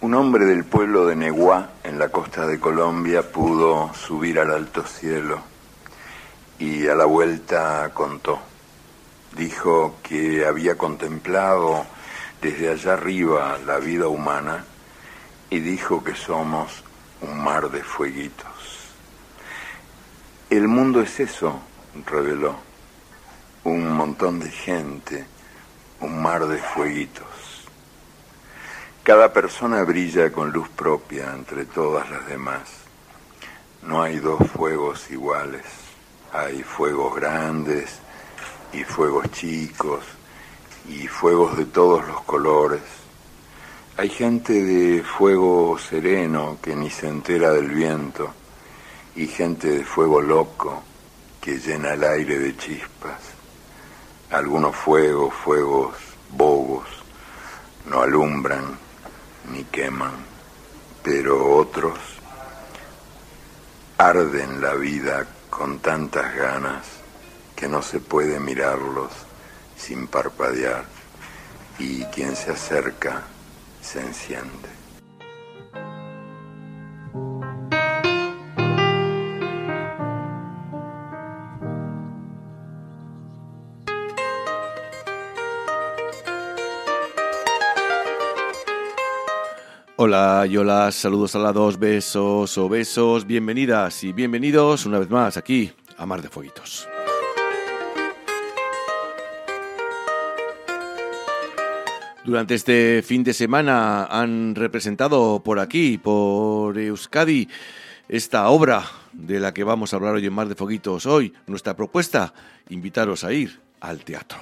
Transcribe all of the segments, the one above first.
Un hombre del pueblo de Neguá, en la costa de Colombia, pudo subir al alto cielo y a la vuelta contó. Dijo que había contemplado desde allá arriba la vida humana y dijo que somos un mar de fueguitos. El mundo es eso, reveló, un montón de gente, un mar de fueguitos. Cada persona brilla con luz propia entre todas las demás. No hay dos fuegos iguales. Hay fuegos grandes y fuegos chicos y fuegos de todos los colores. Hay gente de fuego sereno que ni se entera del viento y gente de fuego loco que llena el aire de chispas. Algunos fuegos bobos, no alumbran ni queman, pero otros arden la vida con tantas ganas que no se puede mirarlos sin parpadear, y quien se acerca se enciende. Hola y hola, saludos alados, besos o besos, bienvenidas y bienvenidos una vez más aquí a Mar de Fueguitos. Durante este fin de semana han representado por aquí, por Euskadi, esta obra de la que vamos a hablar hoy en Mar de Fueguitos. Hoy nuestra propuesta, invitaros a ir al teatro.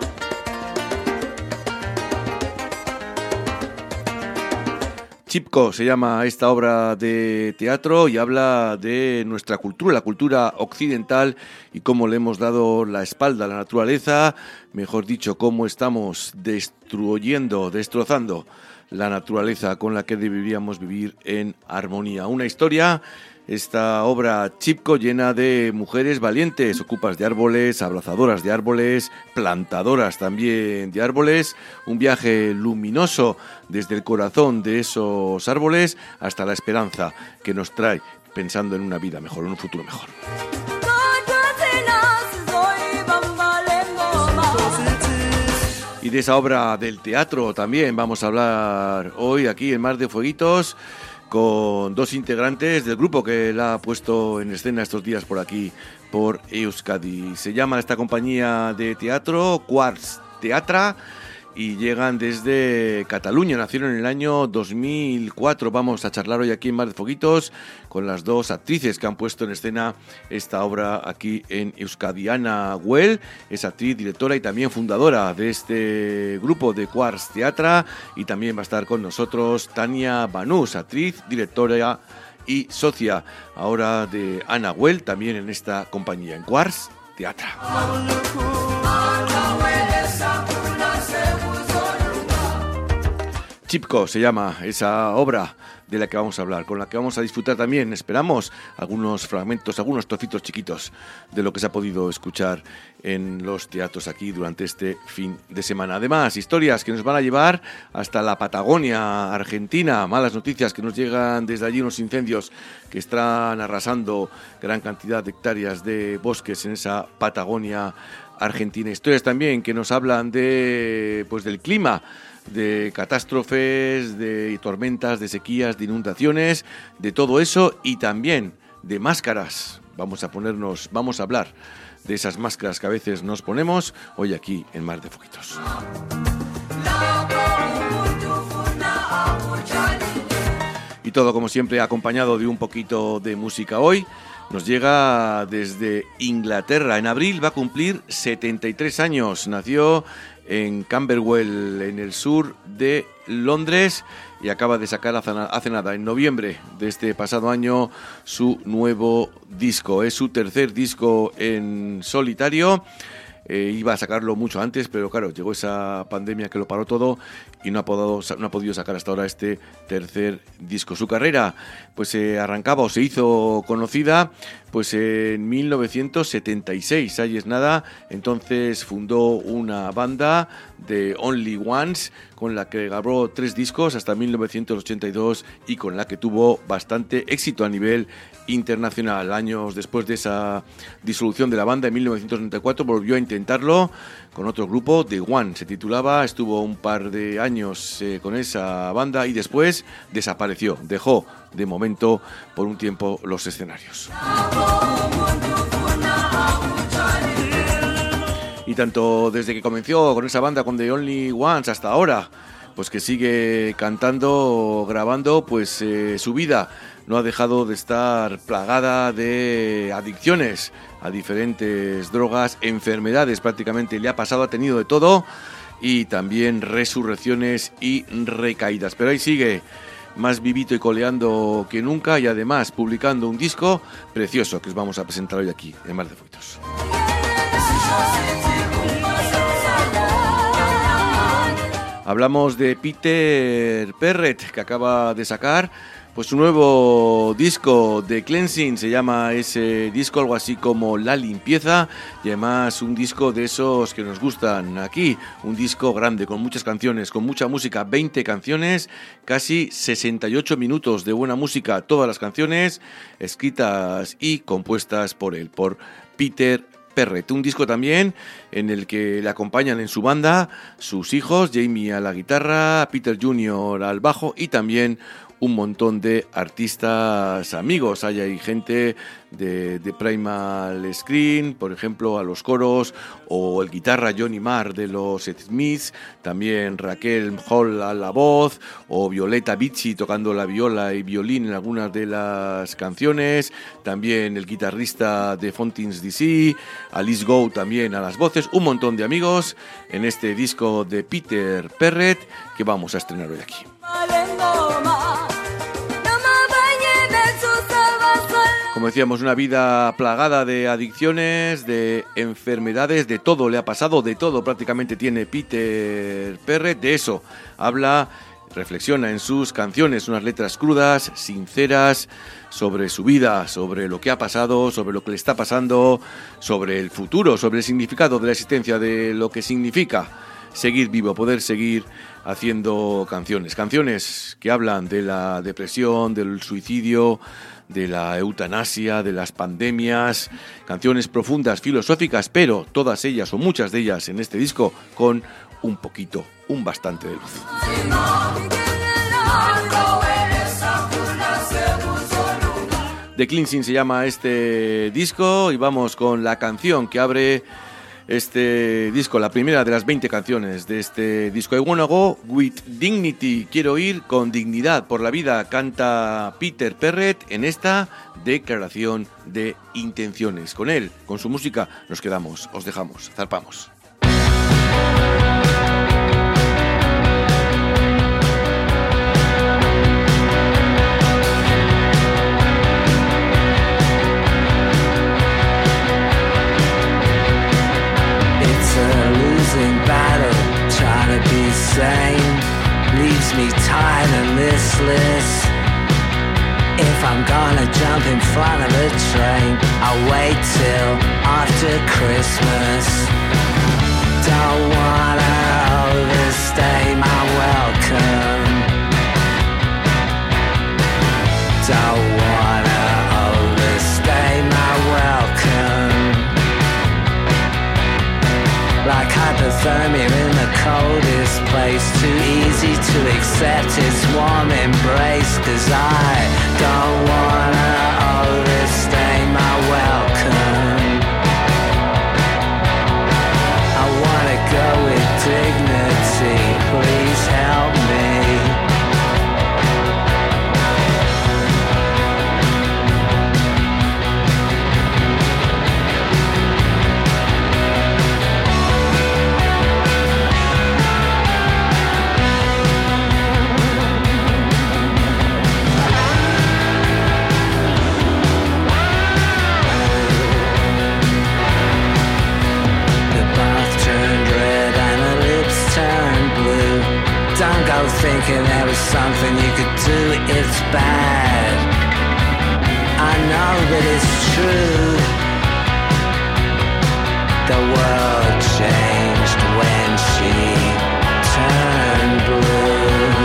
Chipko se llama esta obra de teatro y habla de nuestra cultura, la cultura occidental, y cómo le hemos dado la espalda a la naturaleza, mejor dicho, cómo estamos destrozando la naturaleza con la que deberíamos vivir en armonía. Una historia, esta obra Chipko, llena de mujeres valientes, ocupas de árboles, abrazadoras de árboles, plantadoras también de árboles, un viaje luminoso desde el corazón de esos árboles hasta la esperanza que nos trae pensando en una vida mejor, en un futuro mejor. Y de esa obra del teatro también vamos a hablar hoy aquí en Mar de Fueguitos, con dos integrantes del grupo que la ha puesto en escena estos días por aquí, por Euskadi. Se llama esta compañía de teatro Quartz Teatra y llegan desde Cataluña. Nacieron en el año 2004. Vamos a charlar hoy aquí en Mar de Fueguitos con las dos actrices que han puesto en escena esta obra aquí en Euskadi. Ana Güell es actriz, directora y también fundadora de este grupo de Quartz Teatra, y también va a estar con nosotros Tania Banús, actriz, directora y socia ahora de Ana Güell, también en esta compañía, en Quartz Teatra. Chipko se llama esa obra de la que vamos a hablar, con la que vamos a disfrutar también, esperamos, algunos fragmentos, algunos trocitos chiquitos de lo que se ha podido escuchar en los teatros aquí durante este fin de semana. Además, historias que nos van a llevar hasta la Patagonia Argentina, malas noticias que nos llegan desde allí, unos incendios que están arrasando gran cantidad de hectáreas de bosques en esa Patagonia Argentina. Historias también que nos hablan de, pues, del clima, de catástrofes, de tormentas, de sequías, de inundaciones, de todo eso, y también de máscaras. Vamos a hablar de esas máscaras que a veces nos ponemos hoy aquí en Mar de Fueguitos. Y todo, como siempre, acompañado de un poquito de música. Hoy nos llega desde Inglaterra. En abril va a cumplir 73 años. Nació en Camberwell, en el sur de Londres, y acaba de sacar hace nada, en noviembre de este pasado año, su nuevo disco. Es su tercer disco en solitario. Iba a sacarlo mucho antes, pero claro, llegó esa pandemia que lo paró todo y no ha podido sacar hasta ahora este tercer disco. Su carrera pues arrancaba o se hizo conocida pues en 1976, ahí es nada. Entonces fundó una banda The Only Ones, con la que grabó 3 discos hasta 1982 y con la que tuvo bastante éxito a nivel internacional. Años después de esa disolución de la banda, en 1994 volvió a intentarlo con otro grupo, The One se titulaba, estuvo un par de años con esa banda y después desapareció, dejó de momento por un tiempo los escenarios. Y tanto desde que comenzó con esa banda, con The Only Ones, hasta ahora, pues que sigue cantando, grabando, pues su vida no ha dejado de estar plagada de adicciones a diferentes drogas, enfermedades prácticamente le ha pasado, ha tenido de todo y también resurrecciones y recaídas. Pero ahí sigue, más vivito y coleando que nunca y además publicando un disco precioso que os vamos a presentar hoy aquí en Mar de Fuegos. Hablamos de Peter Perrett, que acaba de sacar pues un nuevo disco de Cleansing, se llama ese disco, algo así como La Limpieza, y además un disco de esos que nos gustan aquí, un disco grande, con muchas canciones, con mucha música, 20 canciones, casi 68 minutos de buena música, todas las canciones escritas y compuestas por él, por Peter Perrett. Un disco también en el que le acompañan en su banda sus hijos, Jamie a la guitarra, Peter Jr. al bajo y también un montón de artistas amigos. Hay gente de Primal Screen, por ejemplo, a los coros, o el guitarra Johnny Marr de los Smiths, también Raquel Hall a la voz, o Violeta Bicci tocando la viola y violín en algunas de las canciones, también el guitarrista de Fountains DC, Alice Gow también a las voces, un montón de amigos en este disco de Peter Perrett que vamos a estrenar hoy aquí. Como decíamos, una vida plagada de adicciones, de enfermedades, de todo le ha pasado, de todo prácticamente tiene Peter Perrett. De eso habla, reflexiona en sus canciones, unas letras crudas, sinceras, sobre su vida, sobre lo que ha pasado, sobre lo que le está pasando, sobre el futuro, sobre el significado de la existencia, de lo que significa seguir vivo, poder seguir haciendo canciones que hablan de la depresión, del suicidio, de la eutanasia, de las pandemias, canciones profundas, filosóficas, pero todas ellas o muchas de ellas en este disco con un bastante de luz. The Cleansing se llama este disco y vamos con la canción que abre este disco, la primera de las 20 canciones de este disco. I Wanna Go With Dignity, quiero ir con dignidad por la vida, canta Peter Perrett en esta declaración de intenciones. Con él, con su música, nos quedamos, os dejamos, zarpamos. Battle, trying to be sane, leaves me tired and listless. If I'm gonna jump in front of a train, I'll wait till after Christmas. Don't wanna overstay my welcome. Don't wanna overstay my welcome. Like hypothermia in the coldest place, too easy to accept its warm embrace. 'Cause I don't wanna overstay my welcome. I wanna go with dignity, please help me. Thinking there was something you could do, it's bad. I know that it's true. The world changed. when she turned blue.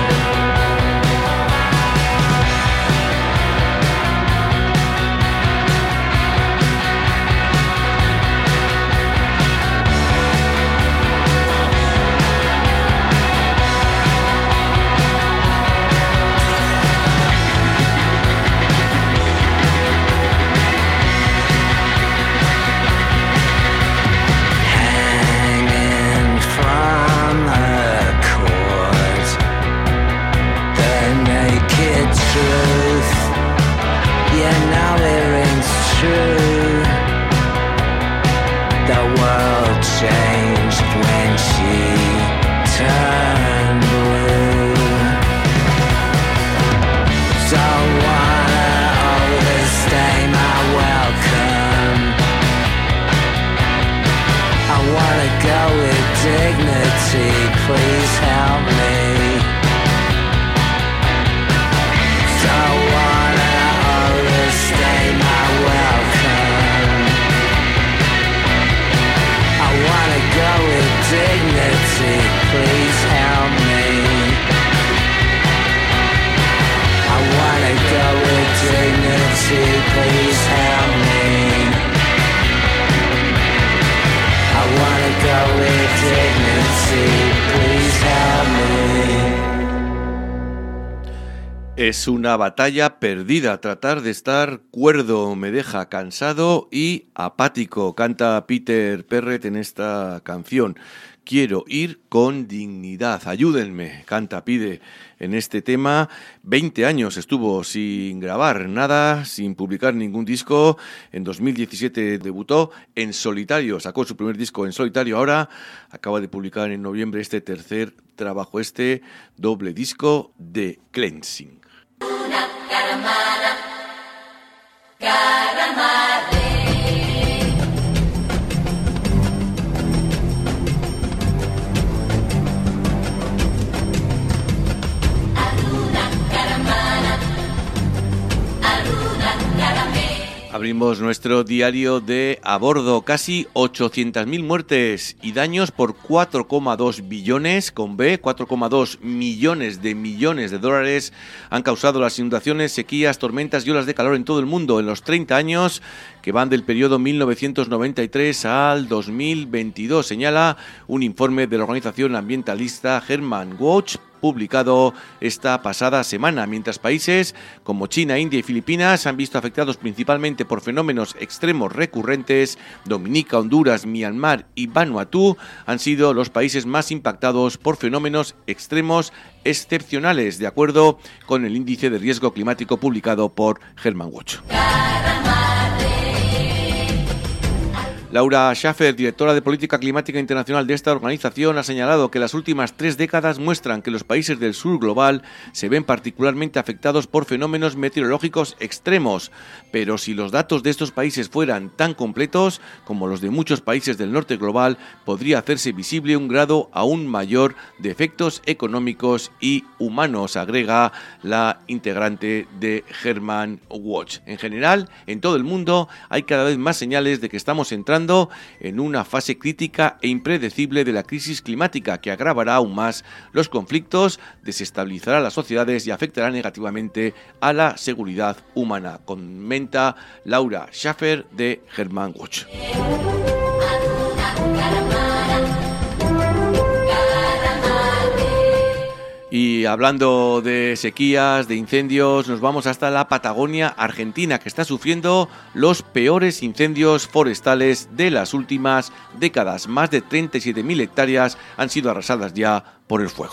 Please help me. Don't wanna overstay my welcome. I wanna go with dignity. Please help me. I wanna go with dignity. Please help me. I wanna go with dignity. Es una batalla perdida. Tratar de estar cuerdo me deja cansado y apático, canta Peter Perret en esta canción. Quiero ir con dignidad. Ayúdenme, canta, pide en este tema. 20 años estuvo sin grabar nada, sin publicar ningún disco. En 2017 debutó en solitario, sacó su primer disco en solitario. Ahora acaba de publicar en noviembre este tercer trabajo, este doble disco de Cleansing. Una caramana, caramare. Abrimos nuestro diario de a bordo. Casi 800.000 muertes y daños por 4,2 billones, con B, 4,2 millones de dólares han causado las inundaciones, sequías, tormentas y olas de calor en todo el mundo en los 30 años que van del periodo 1993 al 2022, señala un informe de la organización ambientalista Hermann Watch, publicado esta pasada semana, mientras países como China, India y Filipinas han visto afectados principalmente por fenómenos extremos recurrentes. Dominica, Honduras, Myanmar y Vanuatu han sido los países más impactados por fenómenos extremos excepcionales, de acuerdo con el índice de riesgo climático publicado por Hermann Watch. Laura Schaffer, directora de Política Climática Internacional de esta organización, ha señalado que las últimas 3 décadas muestran que los países del sur global se ven particularmente afectados por fenómenos meteorológicos extremos, pero si los datos de estos países fueran tan completos como los de muchos países del norte global, podría hacerse visible un grado aún mayor de efectos económicos y humanos, agrega la integrante de Hermann Watch. En general, en todo el mundo hay cada vez más señales de que estamos entrando en una fase crítica e impredecible de la crisis climática que agravará aún más los conflictos, desestabilizará las sociedades y afectará negativamente a la seguridad humana, comenta Laura Schaffer de Hermann Watch. Y hablando de sequías, de incendios, nos vamos hasta la Patagonia Argentina, que está sufriendo los peores incendios forestales de las últimas décadas. Más de 37.000 hectáreas han sido arrasadas ya por el fuego.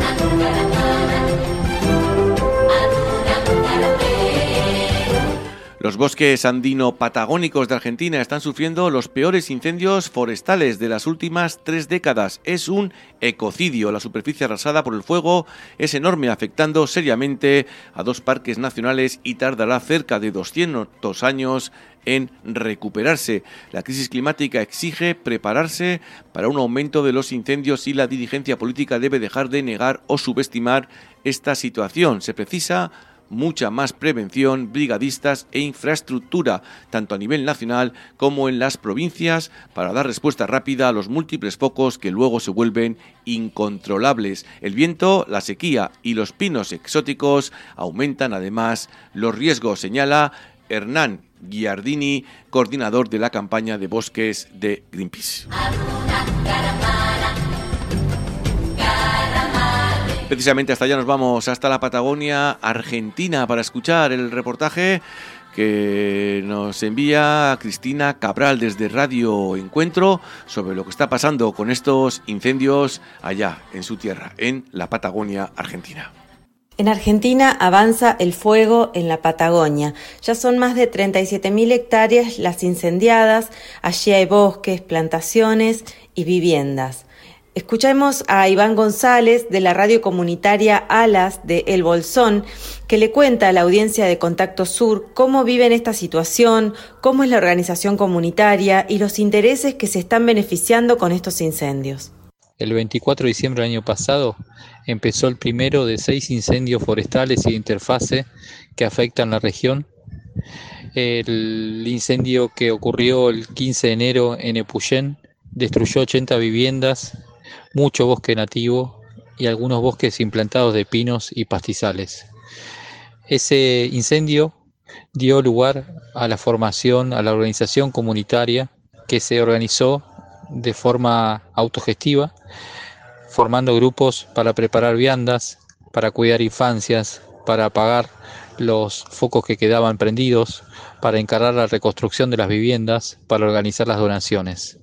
Los bosques andino-patagónicos de Argentina están sufriendo los peores incendios forestales de las últimas 3 décadas. Es un ecocidio. La superficie arrasada por el fuego es enorme, afectando seriamente a 2 parques nacionales y tardará cerca de 200 años en recuperarse. La crisis climática exige prepararse para un aumento de los incendios y la dirigencia política debe dejar de negar o subestimar esta situación. Se precisa mucha más prevención, brigadistas e infraestructura, tanto a nivel nacional como en las provincias, para dar respuesta rápida a los múltiples focos que luego se vuelven incontrolables. El viento, la sequía y los pinos exóticos aumentan además los riesgos, señala Hernán Giardini, coordinador de la campaña de bosques de Greenpeace. Precisamente hasta allá nos vamos, hasta la Patagonia Argentina, para escuchar el reportaje que nos envía Cristina Cabral desde Radio Encuentro sobre lo que está pasando con estos incendios allá en su tierra, en la Patagonia Argentina. En Argentina avanza el fuego en la Patagonia. Ya son más de 37.000 hectáreas las incendiadas. Allí hay bosques, plantaciones y viviendas. Escuchemos a Iván González de la radio comunitaria Alas de El Bolsón, que le cuenta a la audiencia de Contacto Sur cómo viven esta situación, cómo es la organización comunitaria y los intereses que se están beneficiando con estos incendios. El 24 de diciembre del año pasado empezó el primero de 6 incendios forestales y de interfase que afectan la región. El incendio que ocurrió el 15 de enero en Epuyén destruyó 80 viviendas, mucho bosque nativo y algunos bosques implantados de pinos y pastizales. Ese incendio dio lugar a la formación, a la organización comunitaria que se organizó de forma autogestiva, formando grupos para preparar viandas, para cuidar infancias, para apagar los focos que quedaban prendidos, para encargar la reconstrucción de las viviendas, para organizar las donaciones.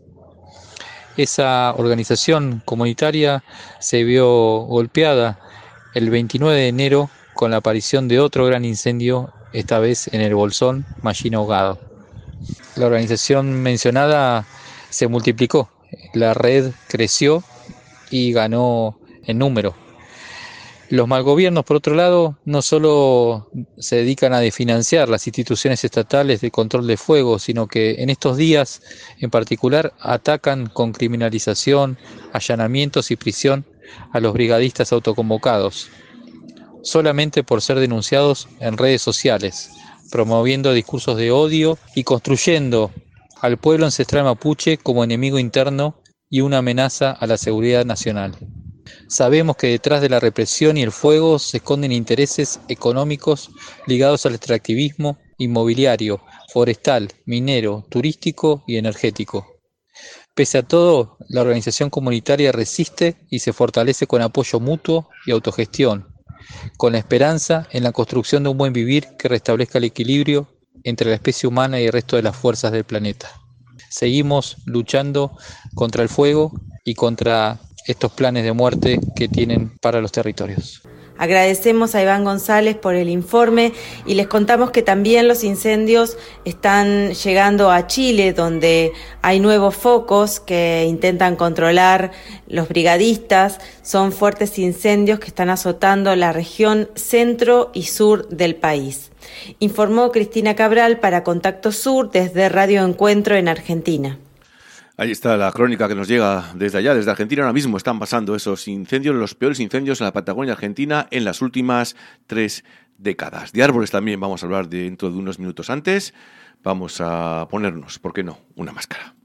Esa organización comunitaria se vio golpeada el 29 de enero con la aparición de otro gran incendio, esta vez en el Bolsón, Mallina Ahogado. La organización mencionada se multiplicó, la red creció y ganó en número. Los malgobiernos, por otro lado, no solo se dedican a desfinanciar las instituciones estatales de control de fuego, sino que en estos días, en particular, atacan con criminalización, allanamientos y prisión a los brigadistas autoconvocados, solamente por ser denunciados en redes sociales, promoviendo discursos de odio y construyendo al pueblo ancestral mapuche como enemigo interno y una amenaza a la seguridad nacional. Sabemos que detrás de la represión y el fuego se esconden intereses económicos ligados al extractivismo inmobiliario, forestal, minero, turístico y energético. Pese a todo, la organización comunitaria resiste y se fortalece con apoyo mutuo y autogestión, con la esperanza en la construcción de un buen vivir que restablezca el equilibrio entre la especie humana y el resto de las fuerzas del planeta. Seguimos luchando contra el fuego y contra estos planes de muerte que tienen para los territorios. Agradecemos a Iván González por el informe y les contamos que también los incendios están llegando a Chile, donde hay nuevos focos que intentan controlar los brigadistas. Son fuertes incendios que están azotando la región centro y sur del país. Informó Cristina Cabral para Contacto Sur desde Radio Encuentro en Argentina. Ahí está la crónica que nos llega desde allá, desde Argentina. Ahora mismo están pasando esos incendios, los peores incendios en la Patagonia Argentina en las últimas 3 décadas. De árboles también vamos a hablar dentro de unos minutos. Antes vamos a ponernos, ¿por qué no?, una máscara.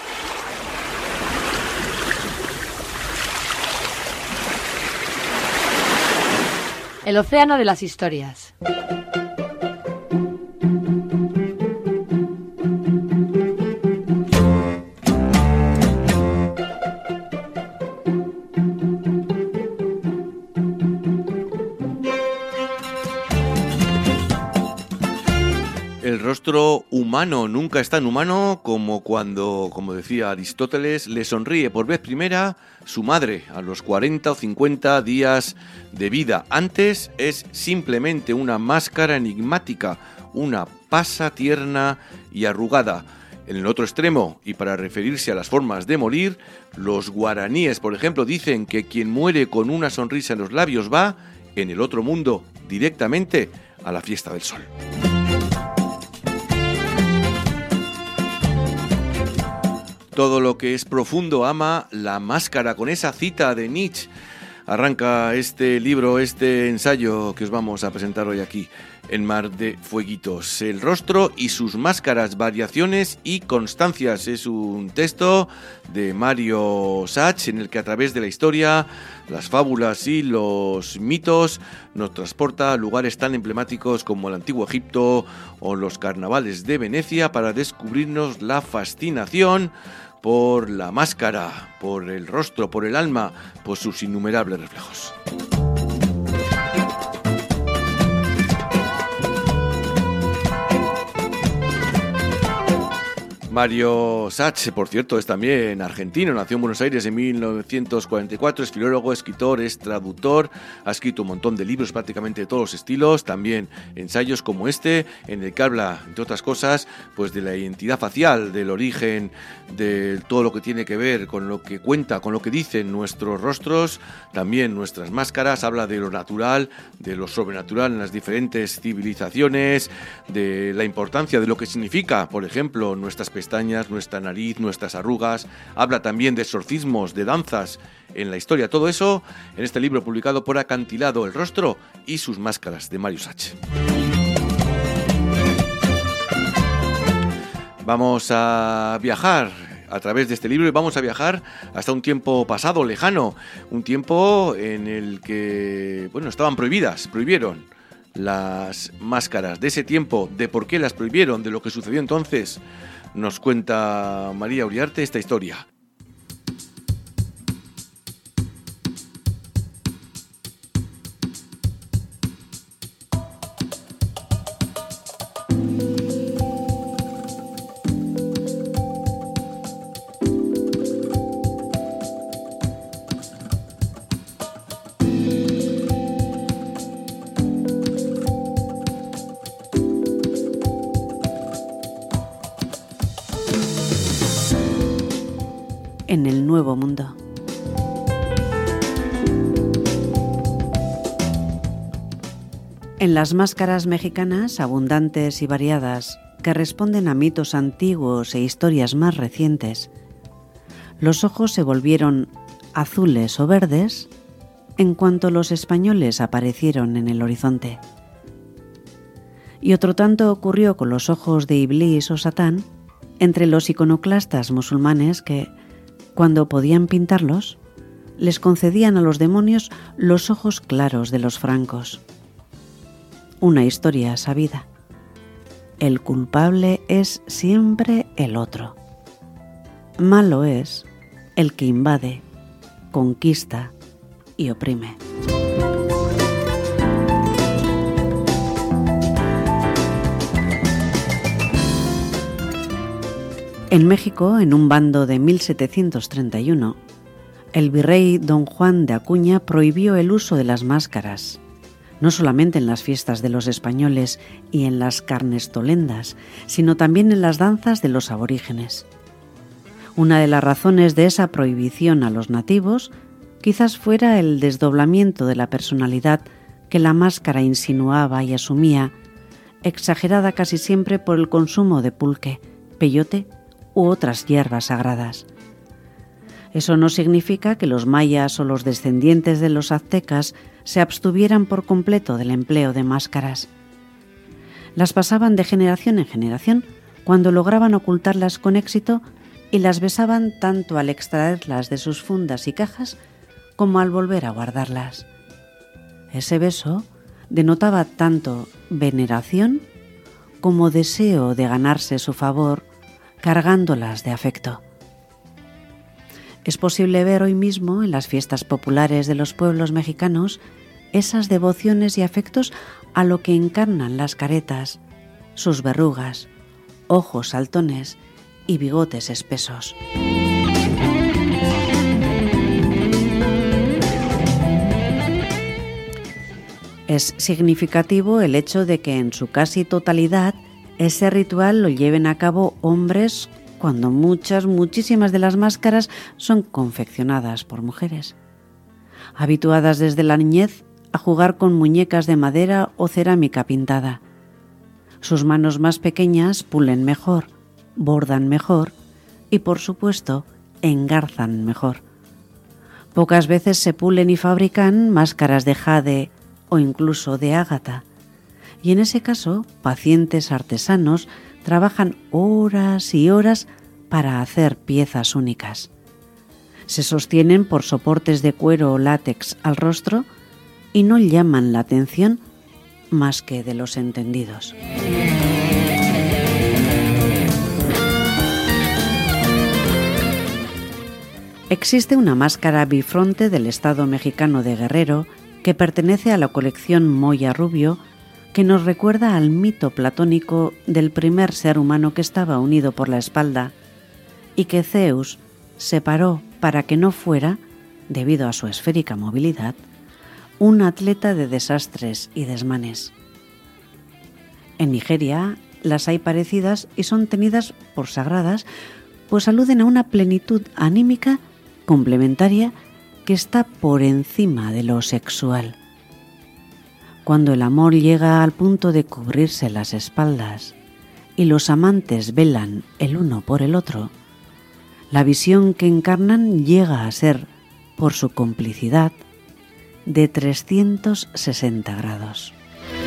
El océano de las historias. El rostro humano nunca es tan humano como cuando, como decía Aristóteles, le sonríe por vez primera su madre a los 40 o 50 días de vida. Antes es simplemente una máscara enigmática, una pasa tierna y arrugada. En el otro extremo, y para referirse a las formas de morir, los guaraníes, por ejemplo, dicen que quien muere con una sonrisa en los labios va, en el otro mundo, directamente a la fiesta del sol. Todo lo que es profundo ama la máscara, con esa cita de Nietzsche. arranca este libro, este ensayo que os vamos a presentar hoy aquí, en Mar de Fueguitos. El rostro y sus máscaras, variaciones y constancias. Es un texto de Mario Sach en el que a través de la historia, las fábulas y los mitos nos transporta a lugares tan emblemáticos como el antiguo Egipto o los carnavales de Venecia para descubrirnos la fascinación por la máscara, por el rostro, por el alma, por sus innumerables reflejos. Mario Sach, por cierto, es también argentino, nació en Buenos Aires en 1944, es filólogo, escritor, es traductor, ha escrito un montón de libros prácticamente de todos los estilos, también ensayos como este, en el que habla, entre otras cosas, pues de la identidad facial, del origen, de todo lo que tiene que ver con lo que cuenta, con lo que dicen nuestros rostros, también nuestras máscaras, habla de lo natural, de lo sobrenatural en las diferentes civilizaciones, de la importancia de lo que significa, por ejemplo, nuestras pestañas, nuestra nariz, nuestras arrugas. Habla también de exorcismos, de danzas en la historia. Todo eso en este libro publicado por Acantilado, El rostro y sus máscaras, de Mario Sach. Vamos a viajar a través de este libro y vamos a viajar hasta un tiempo pasado, lejano, un tiempo en el que, estaban prohibieron las máscaras. De ese tiempo, de por qué las prohibieron, de lo que sucedió entonces, nos cuenta María Uriarte esta historia. En el Nuevo Mundo. En las máscaras mexicanas, abundantes y variadas, que responden a mitos antiguos e historias más recientes, los ojos se volvieron azules o verdes en cuanto los españoles aparecieron en el horizonte. Y otro tanto ocurrió con los ojos de Iblis o Satán entre los iconoclastas musulmanes que, cuando podían pintarlos, les concedían a los demonios los ojos claros de los francos. Una historia sabida. El culpable es siempre el otro. Malo es el que invade, conquista y oprime. En México, en un bando de 1731, el virrey don Juan de Acuña prohibió el uso de las máscaras, no solamente en las fiestas de los españoles y en las carnestolendas, sino también en las danzas de los aborígenes. Una de las razones de esa prohibición a los nativos quizás fuera el desdoblamiento de la personalidad que la máscara insinuaba y asumía, exagerada casi siempre por el consumo de pulque, peyote u otras hierbas sagradas. Eso no significa que los mayas o los descendientes de los aztecas se abstuvieran por completo del empleo de máscaras. Las pasaban de generación en generación cuando lograban ocultarlas con éxito y las besaban tanto al extraerlas de sus fundas y cajas como al volver a guardarlas. Ese beso denotaba tanto veneración como deseo de ganarse su favor, cargándolas de afecto. Es posible ver hoy mismo en las fiestas populares de los pueblos mexicanos esas devociones y afectos a lo que encarnan las caretas, sus verrugas, ojos saltones y bigotes espesos. Es significativo el hecho de que en su casi totalidad ese ritual lo lleven a cabo hombres cuando muchísimas de las máscaras son confeccionadas por mujeres, habituadas desde la niñez a jugar con muñecas de madera o cerámica pintada. Sus manos más pequeñas pulen mejor, bordan mejor y, por supuesto, engarzan mejor. Pocas veces se pulen y fabrican máscaras de jade o incluso de ágata. Y en ese caso, pacientes artesanos trabajan horas y horas para hacer piezas únicas. Se sostienen por soportes de cuero o látex al rostro y no llaman la atención más que de los entendidos. Existe una máscara bifronte del estado mexicano de Guerrero que pertenece a la colección Moya Rubio, que nos recuerda al mito platónico del primer ser humano que estaba unido por la espalda y que Zeus separó para que no fuera, debido a su esférica movilidad, un atleta de desastres y desmanes. En Nigeria las hay parecidas y son tenidas por sagradas, pues aluden a una plenitud anímica complementaria que está por encima de lo sexual. Cuando el amor llega al punto de cubrirse las espaldas y los amantes velan el uno por el otro, la visión que encarnan llega a ser, por su complicidad, de 360 grados.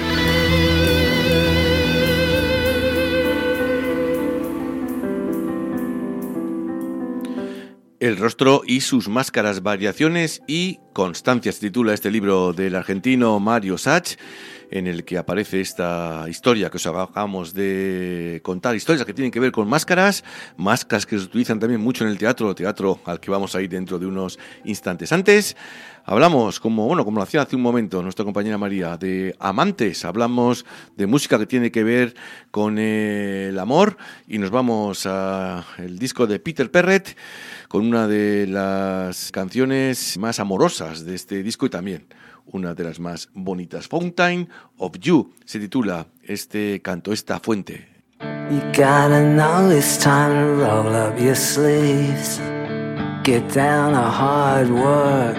El rostro y sus máscaras, variaciones y constancias, se titula este libro del argentino Mario Sach, en el que aparece esta historia que os acabamos de contar, historias que tienen que ver con máscaras que se utilizan también mucho en el teatro al que vamos a ir dentro de unos instantes. Antes hablamos, como lo hacía hace un momento nuestra compañera María, de amantes, hablamos de música que tiene que ver con el amor y nos vamos al disco de Peter Perrett con una de las canciones más amorosas de este disco y también una de las más bonitas. Fountain of You se titula este canto, esta fuente. You gotta know it's time to roll up your sleeves, get down to hard work.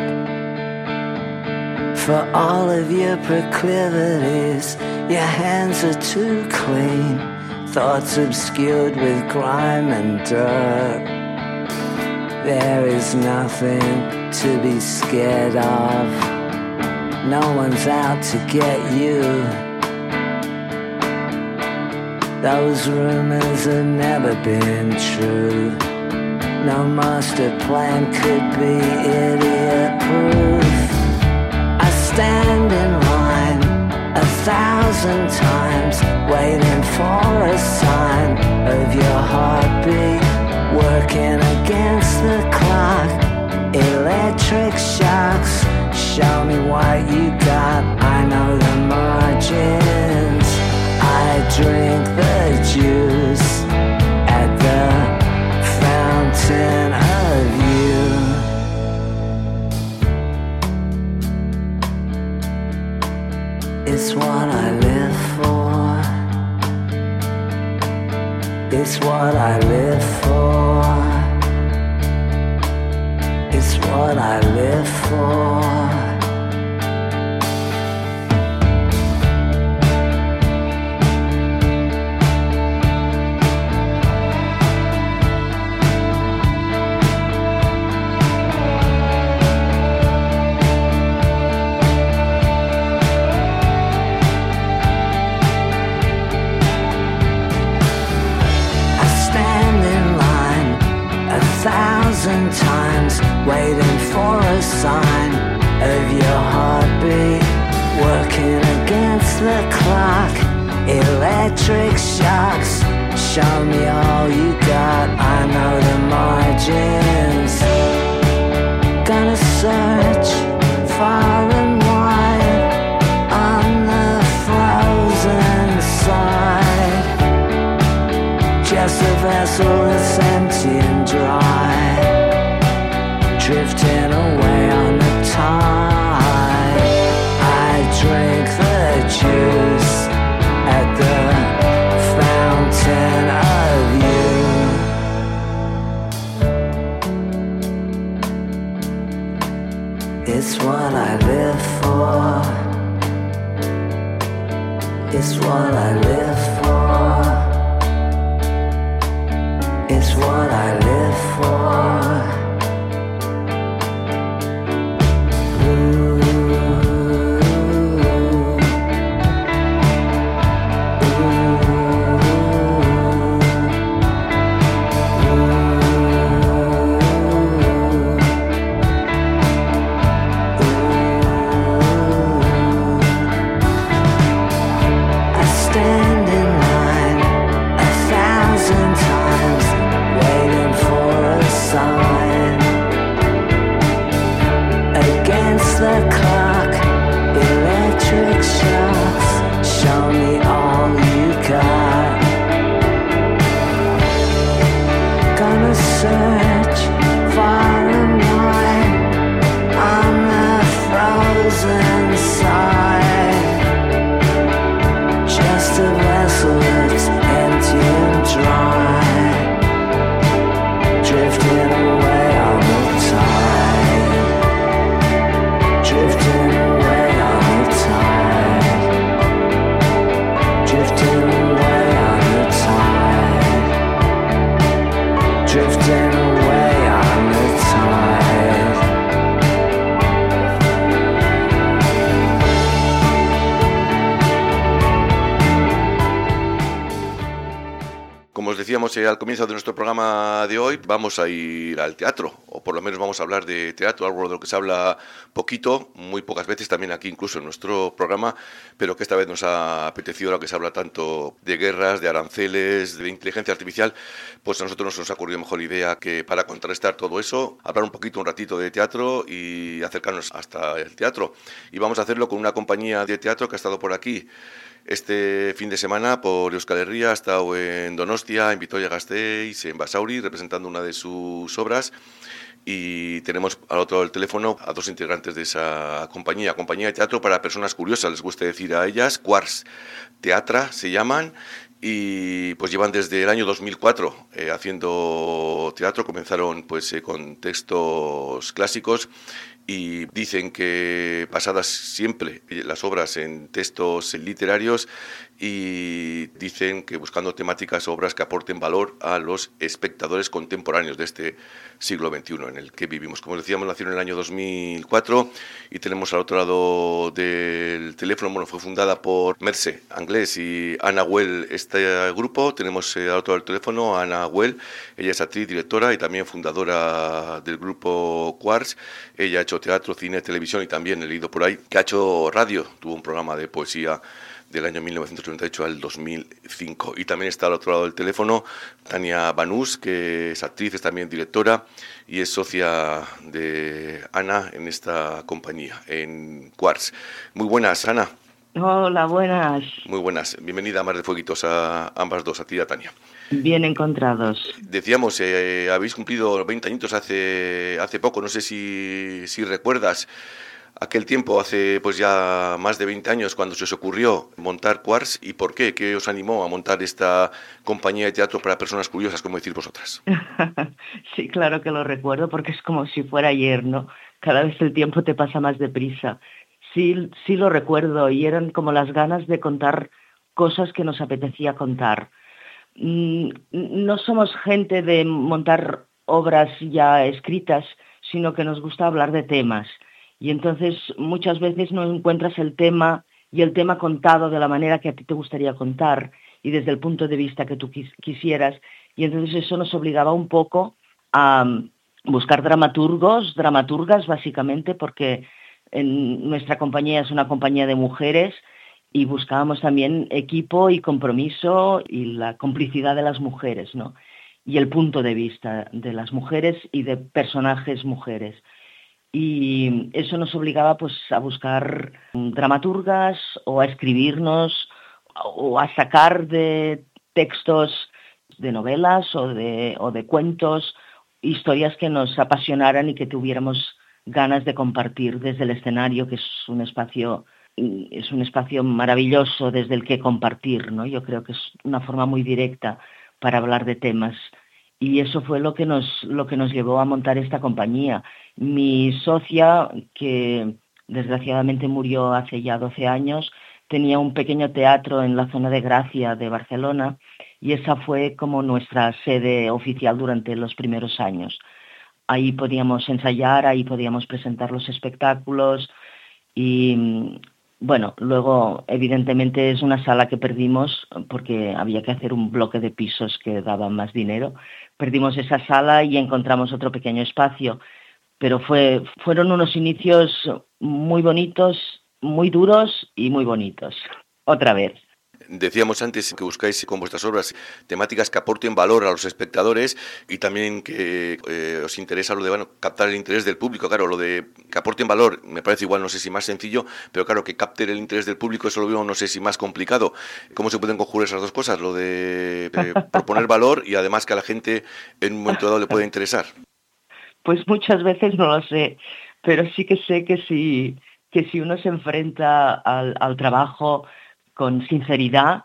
For all of your proclivities, your hands are too clean, thoughts obscured with grime and dirt. There is nothing to be scared of. No one's out to get you. Those rumors have never been true. No master plan could be idiot-proof. I stand in line 1,000 times, waiting for a sign of your heartbeat, working against the clock. Electric shocks, show me what you got. I know the margins. I drink the juice at the fountain of you. It's what I live for. It's what I live for. It's what I live for. Times, waiting for a sign of your heartbeat, working against the clock. Electric shocks, show me all you got. I know the margins. Gonna search far and wide on the frozen side. Just a vessel that's empty and dry, drifting away on the tide. I drink the juice at the fountain of you. It's what I live for. It's what I live for. It's what I live for. search far and wide on the frozen side. Just a vessel that's empty and dry, drifting away on the tide, drifting away on the tide, drifting away on the tide, drifting away on the tide. Como os decíamos al comienzo de nuestro programa de hoy, vamos a ir al teatro, o por lo menos vamos a hablar de teatro, algo de lo que se habla poquito, muy pocas veces también aquí incluso en nuestro programa, pero que esta vez nos ha apetecido, lo que se habla tanto de guerras, de aranceles, de inteligencia artificial, pues a nosotros nos ha ocurrido mejor idea que para contrarrestar todo eso, hablar un ratito de teatro y acercarnos hasta el teatro. Y vamos a hacerlo con una compañía de teatro que ha estado por aquí este fin de semana por Euskal Herria. Ha estado en Donostia, en Vitoria-Gasteiz, en Basauri, representando una de sus obras. Y tenemos al otro lado del teléfono a dos integrantes de esa compañía de teatro para personas curiosas, les gusta decir a ellas, Quartz Teatra se llaman, y pues llevan desde el año 2004 haciendo teatro. Comenzaron pues con textos clásicos y dicen que basadas siempre las obras en textos literarios, y dicen que buscando temáticas, obras que aporten valor a los espectadores contemporáneos de este siglo XXI en el que vivimos. Como decíamos, nacieron en el año 2004 y tenemos al otro lado del teléfono, bueno, fue fundada por Merce Anglés y Ana Well este grupo. Tenemos al otro lado del teléfono a Ana Well, ella es actriz, directora y también fundadora del grupo Quartz. Ella ha hecho teatro, cine, televisión y también he leído por ahí que ha hecho radio, tuvo un programa de poesía del año 1938 al 2005. Y también está al otro lado del teléfono Tania Banús, que es actriz, es también directora y es socia de Ana en esta compañía, en Quartz. Muy buenas, Ana. Hola, buenas. Muy buenas. Bienvenida a Mar de Fueguitos a ambas dos, a ti y a Tania. Bien encontrados. Decíamos, habéis cumplido 20 añitos hace poco, no sé si recuerdas aquel tiempo, hace pues ya más de 20 años, cuando se os ocurrió montar Quartz, y por qué, qué os animó a montar esta compañía de teatro para personas curiosas, como decís vosotras. Sí, claro que lo recuerdo, porque es como si fuera ayer, ¿no? Cada vez el tiempo te pasa más deprisa. Sí lo recuerdo, y eran como las ganas de contar cosas que nos apetecía contar. No somos gente de montar obras ya escritas, sino que nos gusta hablar de temas. Y entonces muchas veces no encuentras el tema y el tema contado de la manera que a ti te gustaría contar y desde el punto de vista que tú quisieras. Y entonces eso nos obligaba un poco a buscar dramaturgas básicamente, porque nuestra compañía es una compañía de mujeres y buscábamos también equipo y compromiso y la complicidad de las mujeres, ¿no? Y el punto de vista de las mujeres y de personajes mujeres. Y eso nos obligaba pues a buscar dramaturgas o a escribirnos o a sacar de textos de novelas o de cuentos historias que nos apasionaran y que tuviéramos ganas de compartir desde el escenario, que es un espacio maravilloso desde el que compartir, ¿no? Yo creo que es una forma muy directa para hablar de temas. Y eso fue lo que nos llevó a montar esta compañía. Mi socia, que desgraciadamente murió hace ya 12 años, tenía un pequeño teatro en la zona de Gracia de Barcelona, y esa fue como nuestra sede oficial durante los primeros años. Ahí podíamos ensayar, ahí podíamos presentar los espectáculos y bueno, luego evidentemente es una sala que perdimos porque había que hacer un bloque de pisos que daba más dinero. Perdimos esa sala y encontramos otro pequeño espacio, pero fueron unos inicios muy bonitos, muy duros y muy bonitos. Otra vez. Decíamos antes que buscáis con vuestras obras temáticas que aporten valor a los espectadores y también que os interesa lo de captar el interés del público. Claro, lo de que aporten valor me parece igual, no sé si más sencillo, pero claro, que capten el interés del público, eso lo veo, no sé si más complicado. ¿Cómo se pueden conjugar esas dos cosas? Lo de proponer valor y además que a la gente en un momento dado le pueda interesar. Pues muchas veces no lo sé, pero sí que sé que si uno se enfrenta al trabajo con sinceridad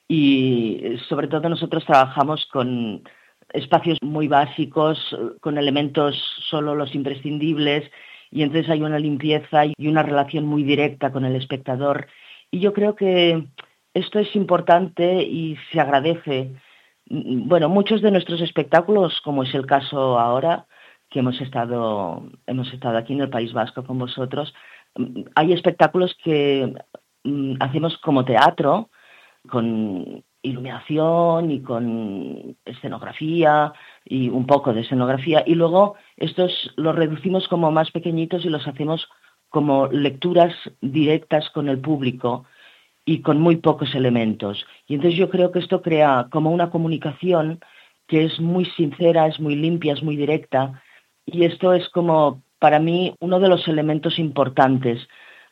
y sobre todo nosotros trabajamos con espacios muy básicos, con elementos solo los imprescindibles y entonces hay una limpieza y una relación muy directa con el espectador y yo creo que esto es importante y se agradece. Bueno, muchos de nuestros espectáculos, como es el caso ahora, que hemos estado aquí en el País Vasco con vosotros, hay espectáculos que hacemos como teatro, con iluminación y con escenografía y un poco de escenografía, y luego estos los reducimos como más pequeñitos y los hacemos como lecturas directas con el público y con muy pocos elementos. Y entonces yo creo que esto crea como una comunicación que es muy sincera, es muy limpia, es muy directa, y esto es como, para mí, uno de los elementos importantes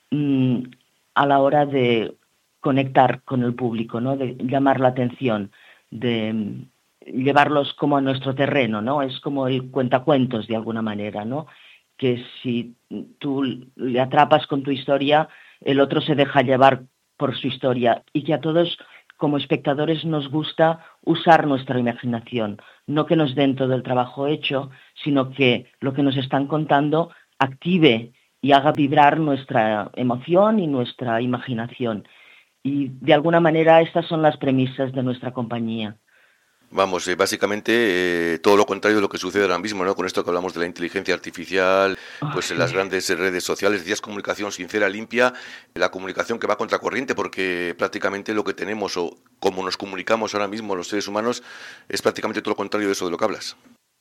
a la hora de conectar con el público, ¿no? De llamar la atención, de llevarlos como a nuestro terreno, ¿no? Es como el cuentacuentos de alguna manera, ¿no? Que si tú le atrapas con tu historia, el otro se deja llevar por su historia y que a todos como espectadores nos gusta usar nuestra imaginación, no que nos den todo el trabajo hecho, sino que lo que nos están contando active y haga vibrar nuestra emoción y nuestra imaginación. Y de alguna manera estas son las premisas de nuestra compañía. Vamos, básicamente todo lo contrario de lo que sucede ahora mismo, ¿no? Con esto que hablamos de la inteligencia artificial, pues en las grandes redes sociales, decías comunicación sincera, limpia, la comunicación que va contracorriente, porque prácticamente lo que tenemos o como nos comunicamos ahora mismo los seres humanos es prácticamente todo lo contrario de eso de lo que hablas.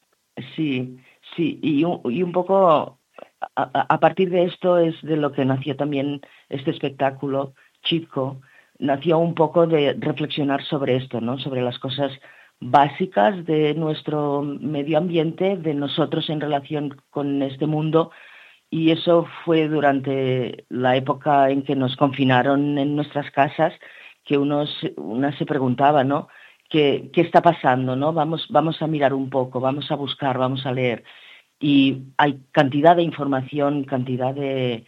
Sí, y un poco a partir de esto es de lo que nació también este espectáculo, Chico, nació un poco de reflexionar sobre esto, ¿no? Sobre las cosas básicas de nuestro medio ambiente, de nosotros en relación con este mundo, y eso fue durante la época en que nos confinaron en nuestras casas, que una se preguntaba, ¿no? ¿Qué está pasando, no? Vamos a mirar un poco, vamos a buscar, vamos a leer, y hay cantidad de información, cantidad de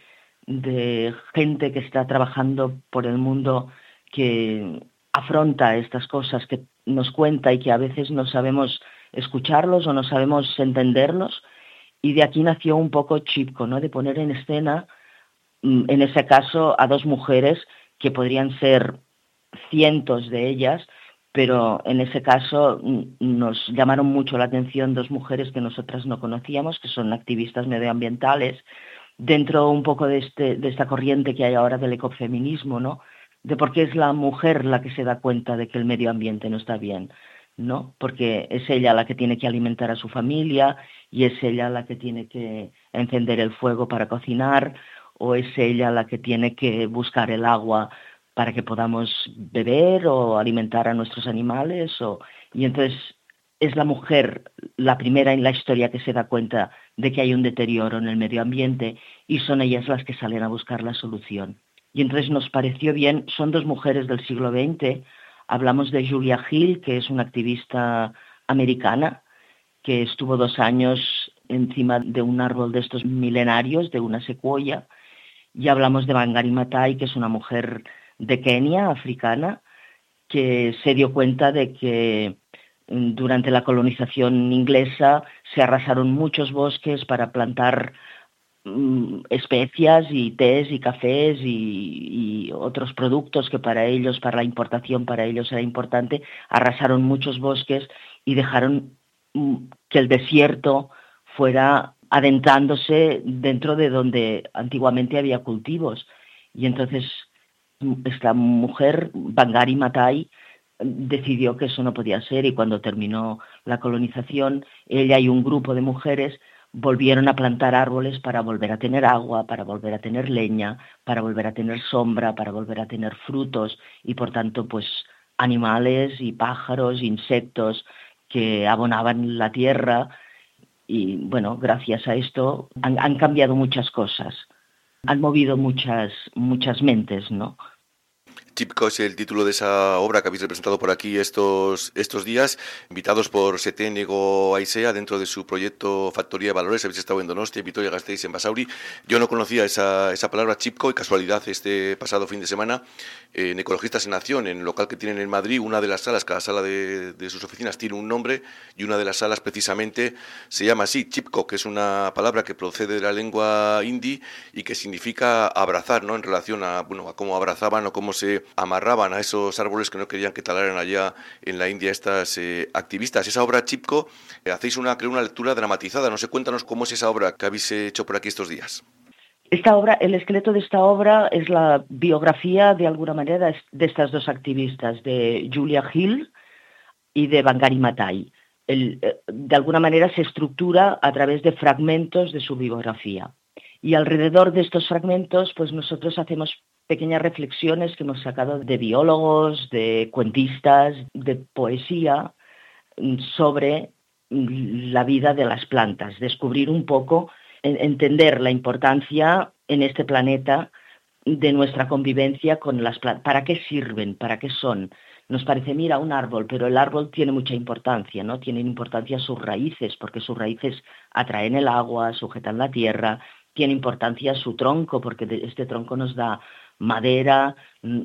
gente que está trabajando por el mundo que afronta estas cosas, que nos cuenta y que a veces no sabemos escucharlos o no sabemos entenderlos, y de aquí nació un poco Chipko, ¿no? De poner en escena, en ese caso, a dos mujeres que podrían ser cientos de ellas, pero en ese caso nos llamaron mucho la atención dos mujeres que nosotras no conocíamos, que son activistas medioambientales, dentro un poco de esta corriente que hay ahora del ecofeminismo, ¿no? De por qué es la mujer la que se da cuenta de que el medio ambiente no está bien, ¿no? Porque es ella la que tiene que alimentar a su familia y es ella la que tiene que encender el fuego para cocinar, o es ella la que tiene que buscar el agua para que podamos beber o alimentar a nuestros animales, y entonces es la mujer la primera en la historia que se da cuenta de que hay un deterioro en el medio ambiente y son ellas las que salen a buscar la solución. Y entonces nos pareció bien, son dos mujeres del siglo XX, hablamos de Julia Hill, que es una activista americana, que estuvo 2 años encima de un árbol de estos milenarios, de una secuoya, y hablamos de Wangari Maathai, que es una mujer de Kenia, africana, que se dio cuenta de que durante la colonización inglesa se arrasaron muchos bosques para plantar especias y tés y cafés y otros productos que para ellos, para la importación, para ellos era importante. Arrasaron muchos bosques y dejaron que el desierto fuera adentrándose dentro de donde antiguamente había cultivos. Y entonces esta mujer, Wangari Maathai, decidió que eso no podía ser, y cuando terminó la colonización, ella y un grupo de mujeres volvieron a plantar árboles para volver a tener agua, para volver a tener leña, para volver a tener sombra, para volver a tener frutos y por tanto pues animales y pájaros, insectos que abonaban la tierra. Y bueno, gracias a esto han cambiado muchas cosas, han movido muchas mentes, ¿no? Chipko es el título de esa obra que habéis representado por aquí estos días, invitados por Setén Ego Aisea dentro de su proyecto Factoría de Valores. Habéis estado en Donostia, en Vitoria-Gasteiz, en Basauri. Yo no conocía esa palabra Chipko y casualidad este pasado fin de semana en Ecologistas en Acción, en el local que tienen en Madrid, una de las salas, cada sala de sus oficinas tiene un nombre y una de las salas precisamente se llama así, Chipko, que es una palabra que procede de la lengua hindi y que significa abrazar, ¿no? En relación a cómo abrazaban o cómo se amarraban a esos árboles que no querían que talaran allá en la India estas activistas. Esa obra Chipko, hacéis una lectura dramatizada, no sé, cuéntanos cómo es esa obra que habéis hecho por aquí estos días. Esta obra, el esqueleto de esta obra es la biografía de alguna manera de estas dos activistas, de Julia Hill y de Wangari Maathai. De alguna manera se estructura a través de fragmentos de su biografía. Y alrededor de estos fragmentos, pues nosotros hacemos pequeñas reflexiones que hemos sacado de biólogos, de cuentistas, de poesía, sobre la vida de las plantas, descubrir un poco, entender la importancia en este planeta de nuestra convivencia con las plantas. ¿Para qué sirven? ¿Para qué son? Nos parece, mira, un árbol, pero el árbol tiene mucha importancia, ¿no? Tienen importancia sus raíces, porque sus raíces atraen el agua, sujetan la tierra. Tiene importancia su tronco, porque este tronco nos da madera,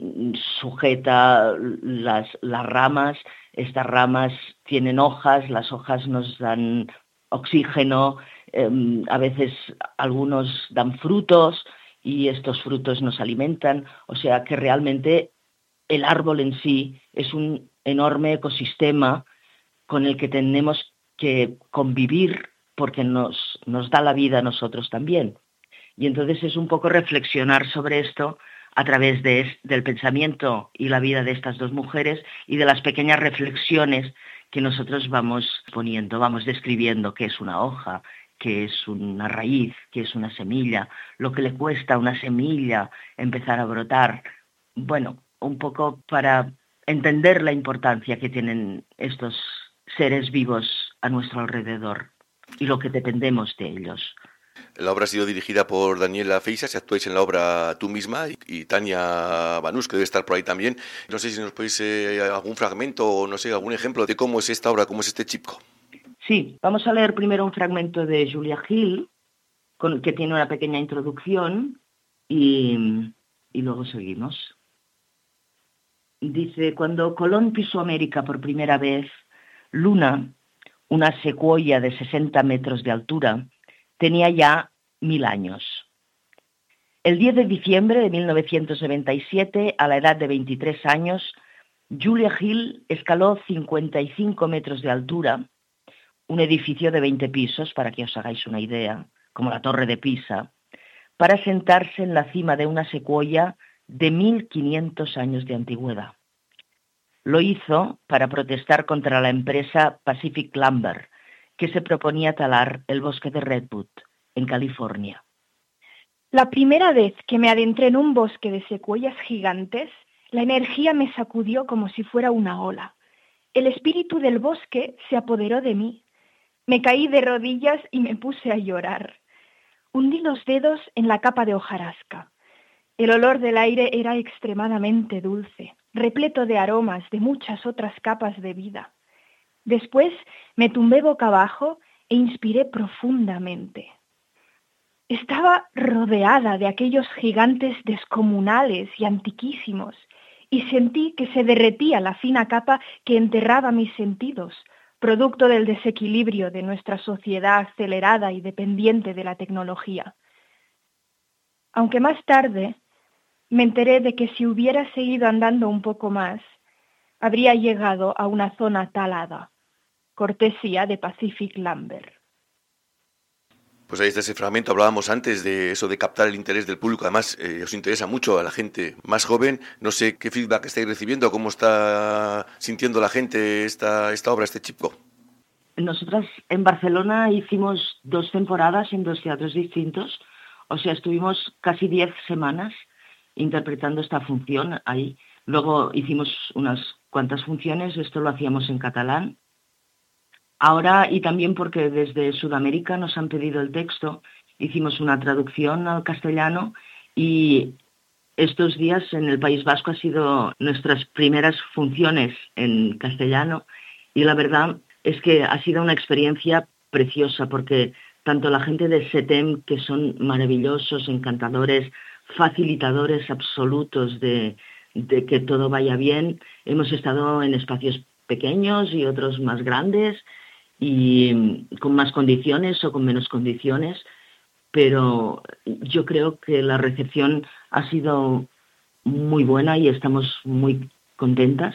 sujeta las ramas. Estas ramas tienen hojas, las hojas nos dan oxígeno, a veces algunos dan frutos y estos frutos nos alimentan. O sea que realmente el árbol en sí es un enorme ecosistema con el que tenemos que convivir porque nos da la vida a nosotros también. Y entonces es un poco reflexionar sobre esto a través del pensamiento y la vida de estas dos mujeres y de las pequeñas reflexiones que nosotros vamos poniendo, vamos describiendo qué es una hoja, qué es una raíz, qué es una semilla, lo que le cuesta a una semilla empezar a brotar. Bueno, un poco para entender la importancia que tienen estos seres vivos a nuestro alrededor y lo que dependemos de ellos. La obra ha sido dirigida por Daniela Feisas, actuáis en la obra tú misma, y Tania Banús, que debe estar por ahí también. No sé si nos podéis algún fragmento o no sé, algún ejemplo de cómo es esta obra, cómo es este Chipko. Sí, vamos a leer primero un fragmento de Julia Hill, que tiene una pequeña introducción, y luego seguimos. Dice, cuando Colón pisó América por primera vez, Luna, una secuoya de 60 metros de altura, tenía ya 1000 años. El 10 de diciembre de 1997, a la edad de 23 años, Julia Hill escaló 55 metros de altura, un edificio de 20 pisos, para que os hagáis una idea, como la Torre de Pisa, para sentarse en la cima de una secuoya de 1500 años de antigüedad. Lo hizo para protestar contra la empresa Pacific Lumber, que se proponía talar el bosque de Redwood, en California. La primera vez que me adentré en un bosque de secuoyas gigantes, la energía me sacudió como si fuera una ola. El espíritu del bosque se apoderó de mí. Me caí de rodillas y me puse a llorar. Hundí los dedos en la capa de hojarasca. El olor del aire era extremadamente dulce, repleto de aromas de muchas otras capas de vida. Después me tumbé boca abajo e inspiré profundamente. Estaba rodeada de aquellos gigantes descomunales y antiquísimos y sentí que se derretía la fina capa que enterraba mis sentidos, producto del desequilibrio de nuestra sociedad acelerada y dependiente de la tecnología. Aunque más tarde me enteré de que si hubiera seguido andando un poco más, habría llegado a una zona talada, cortesía de Pacific Lumber. Pues ahí está ese fragmento, hablábamos antes de eso de captar el interés del público, además os interesa mucho a la gente más joven, no sé qué feedback estáis recibiendo, cómo está sintiendo la gente esta obra, este Chipko. Nosotras en Barcelona hicimos 2 temporadas en 2 teatros distintos, o sea, estuvimos casi 10 semanas interpretando esta función ahí. Luego hicimos unas cuantas funciones, esto lo hacíamos en catalán. Ahora, y también porque desde Sudamérica nos han pedido el texto, hicimos una traducción al castellano y estos días en el País Vasco ha sido nuestras primeras funciones en castellano y la verdad es que ha sido una experiencia preciosa porque tanto la gente de SETEM, que son maravillosos, encantadores, facilitadores absolutos de que todo vaya bien, hemos estado en espacios pequeños y otros más grandes y con más condiciones o con menos condiciones, pero yo creo que la recepción ha sido muy buena y estamos muy contentas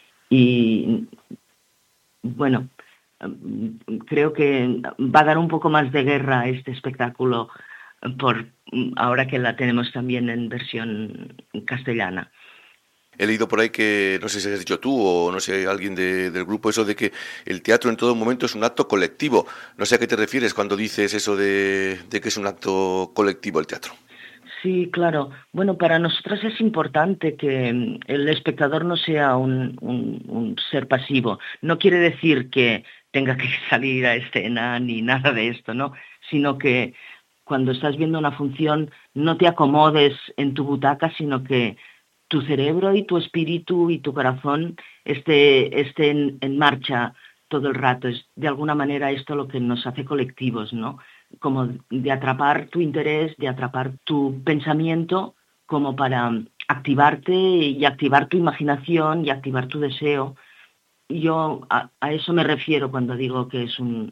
y bueno, creo que va a dar un poco más de guerra a este espectáculo por ahora que la tenemos también en versión castellana. He leído por ahí que, no sé si has dicho tú o no sé, alguien del grupo, eso de que el teatro en todo momento es un acto colectivo. No sé a qué te refieres cuando dices eso de que es un acto colectivo el teatro. Sí, claro. Bueno, para nosotras es importante que el espectador no sea un ser pasivo. No quiere decir que tenga que salir a escena ni nada de esto, ¿no? Sino que cuando estás viendo una función no te acomodes en tu butaca, sino que tu cerebro y tu espíritu y tu corazón estén en marcha todo el rato. Es de alguna manera esto lo que nos hace colectivos, ¿no? Como de atrapar tu interés, de atrapar tu pensamiento, como para activarte y activar tu imaginación y activar tu deseo. Yo a eso me refiero cuando digo que es un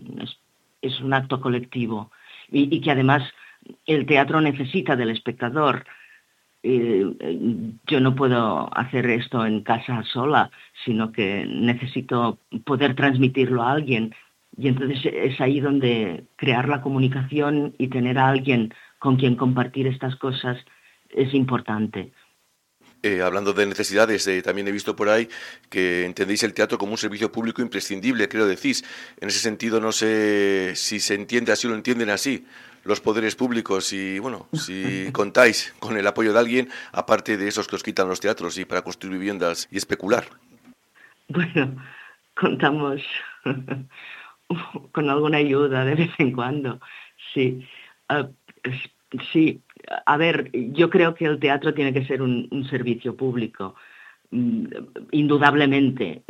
acto colectivo y que además el teatro necesita del espectador. Yo no puedo hacer esto en casa sola, sino que necesito poder transmitirlo a alguien. Y entonces es ahí donde crear la comunicación y tener a alguien con quien compartir estas cosas es importante. Hablando de necesidades, también he visto por ahí que entendéis el teatro como un servicio público imprescindible, creo decís. En ese sentido, no sé si se entiende así o lo entienden así los poderes públicos y, bueno, si contáis con el apoyo de alguien, aparte de esos que os quitan los teatros y para construir viviendas y especular. Bueno, contamos con alguna ayuda de vez en cuando, sí. Sí, a ver, yo creo que el teatro tiene que ser un servicio público, indudablemente.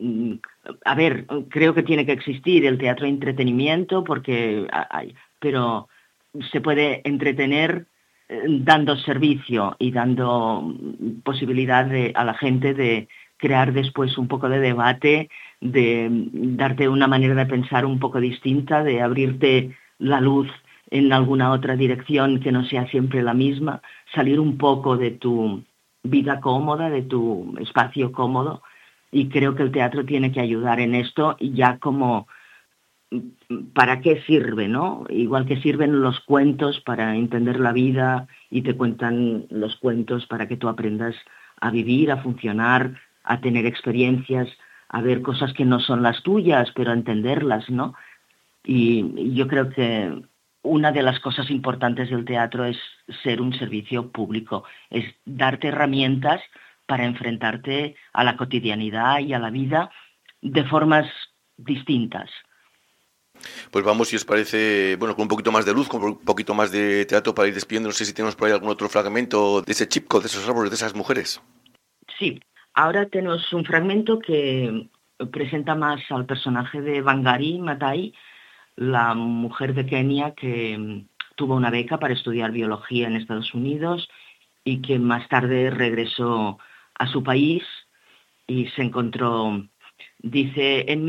A ver, creo que tiene que existir el teatro de entretenimiento porque pero se puede entretener dando servicio y dando posibilidad a la gente de crear después un poco de debate, de darte una manera de pensar un poco distinta, de abrirte la luz en alguna otra dirección que no sea siempre la misma, salir un poco de tu vida cómoda, de tu espacio cómodo, y creo que el teatro tiene que ayudar en esto, y ya como ¿para qué sirve, no? Igual que sirven los cuentos para entender la vida y te cuentan los cuentos para que tú aprendas a vivir, a funcionar, a tener experiencias, a ver cosas que no son las tuyas, pero a entenderlas, ¿no? Y yo creo que una de las cosas importantes del teatro es ser un servicio público, es darte herramientas para enfrentarte a la cotidianidad y a la vida de formas distintas. Pues vamos, si os parece, bueno, con un poquito más de luz, con un poquito más de teatro para ir despidiendo. No sé si tenemos por ahí algún otro fragmento de ese chipco, de esos árboles, de esas mujeres. Sí, ahora tenemos un fragmento que presenta más al personaje de Wangari Maathai, la mujer de Kenia que tuvo una beca para estudiar biología en Estados Unidos y que más tarde regresó a su país y se encontró, dice, en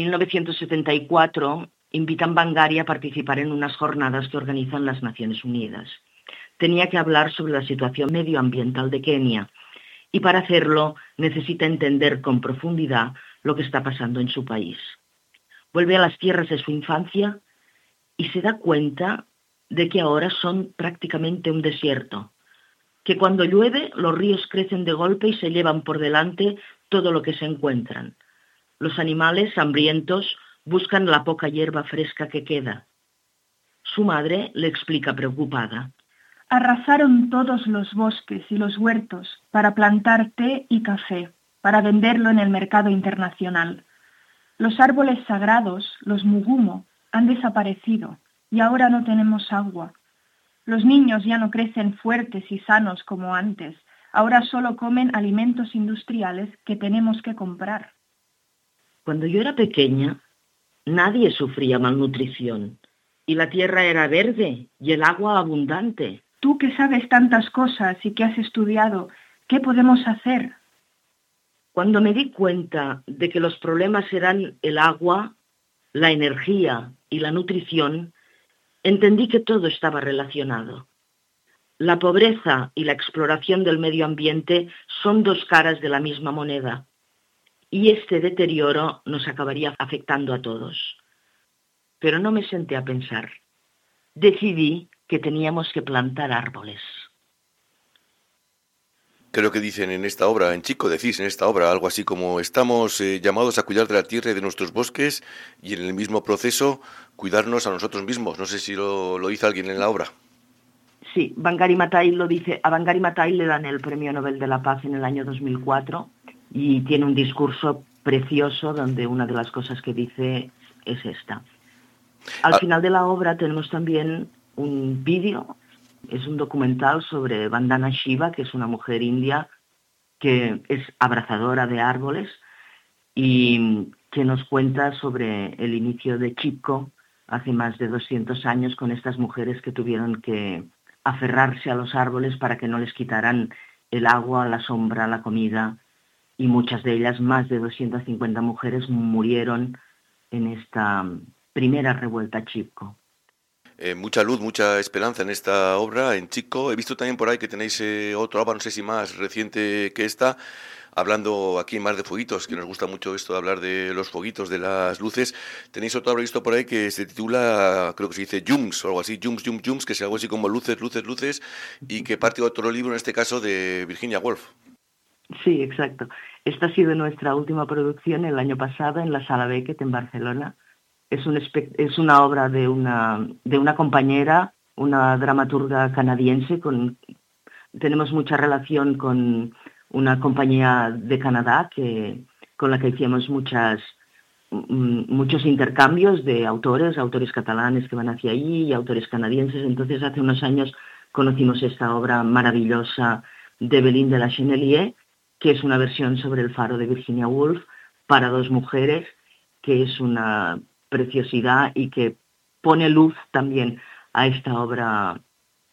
1974 invitan a Wangari a participar en unas jornadas que organizan las Naciones Unidas. Tenía que hablar sobre la situación medioambiental de Kenia y para hacerlo necesita entender con profundidad lo que está pasando en su país. Vuelve a las tierras de su infancia y se da cuenta de que ahora son prácticamente un desierto, que cuando llueve los ríos crecen de golpe y se llevan por delante todo lo que se encuentran. Los animales hambrientos Buscan la poca hierba fresca que queda. Su madre le explica preocupada. Arrasaron todos los bosques y los huertos para plantar té y café, para venderlo en el mercado internacional. Los árboles sagrados, los mugumo, han desaparecido y ahora no tenemos agua. Los niños ya no crecen fuertes y sanos como antes. Ahora solo comen alimentos industriales que tenemos que comprar. Cuando yo era pequeña, nadie sufría malnutrición y la tierra era verde y el agua abundante. Tú que sabes tantas cosas y que has estudiado, ¿qué podemos hacer? Cuando me di cuenta de que los problemas eran el agua, la energía y la nutrición, entendí que todo estaba relacionado. La pobreza y la exploración del medio ambiente son dos caras de la misma moneda, y este deterioro nos acabaría afectando a todos. Pero no me senté a pensar. Decidí que teníamos que plantar árboles. Creo que dicen en esta obra, en Chico decís en esta obra, algo así como estamos llamados a cuidar de la tierra y de nuestros bosques y en el mismo proceso cuidarnos a nosotros mismos. No sé si lo dice alguien en la obra. Sí, Wangari Maathai lo dice. A Wangari Maathai le dan el Premio Nobel de la Paz en el año 2004 y tiene un discurso precioso donde una de las cosas que dice es esta. Al final de la obra tenemos también un vídeo. Es un documental sobre Vandana Shiva, que es una mujer india que es abrazadora de árboles y que nos cuenta sobre el inicio de Chipko hace más de 200 años con estas mujeres que tuvieron que aferrarse a los árboles para que no les quitaran el agua, la sombra, la comida, y muchas de ellas, más de 250 mujeres, murieron en esta primera revuelta Chipko. Mucha luz, mucha esperanza en esta obra, en Chico. He visto también por ahí que tenéis otra obra, no sé si más reciente que esta, hablando aquí en Mar de Fueguitos, que nos gusta mucho esto de hablar de los fueguitos, de las luces. Tenéis otra obra visto por ahí que se titula, creo que se dice Jums, o algo así, Jums, que es algo así como luces, y que parte de otro libro, en este caso de Virginia Woolf. Sí, exacto. Esta ha sido nuestra última producción el año pasado en la Sala Beckett en Barcelona. Es una obra de una compañera, una dramaturga canadiense. Tenemos mucha relación con una compañía de Canadá con la que hicimos muchos intercambios de autores catalanes que van hacia allí y autores canadienses. Entonces hace unos años conocimos esta obra maravillosa de Evelyn de la Chenelier, que es una versión sobre el faro de Virginia Woolf para dos mujeres, que es una preciosidad y que pone luz también a esta obra.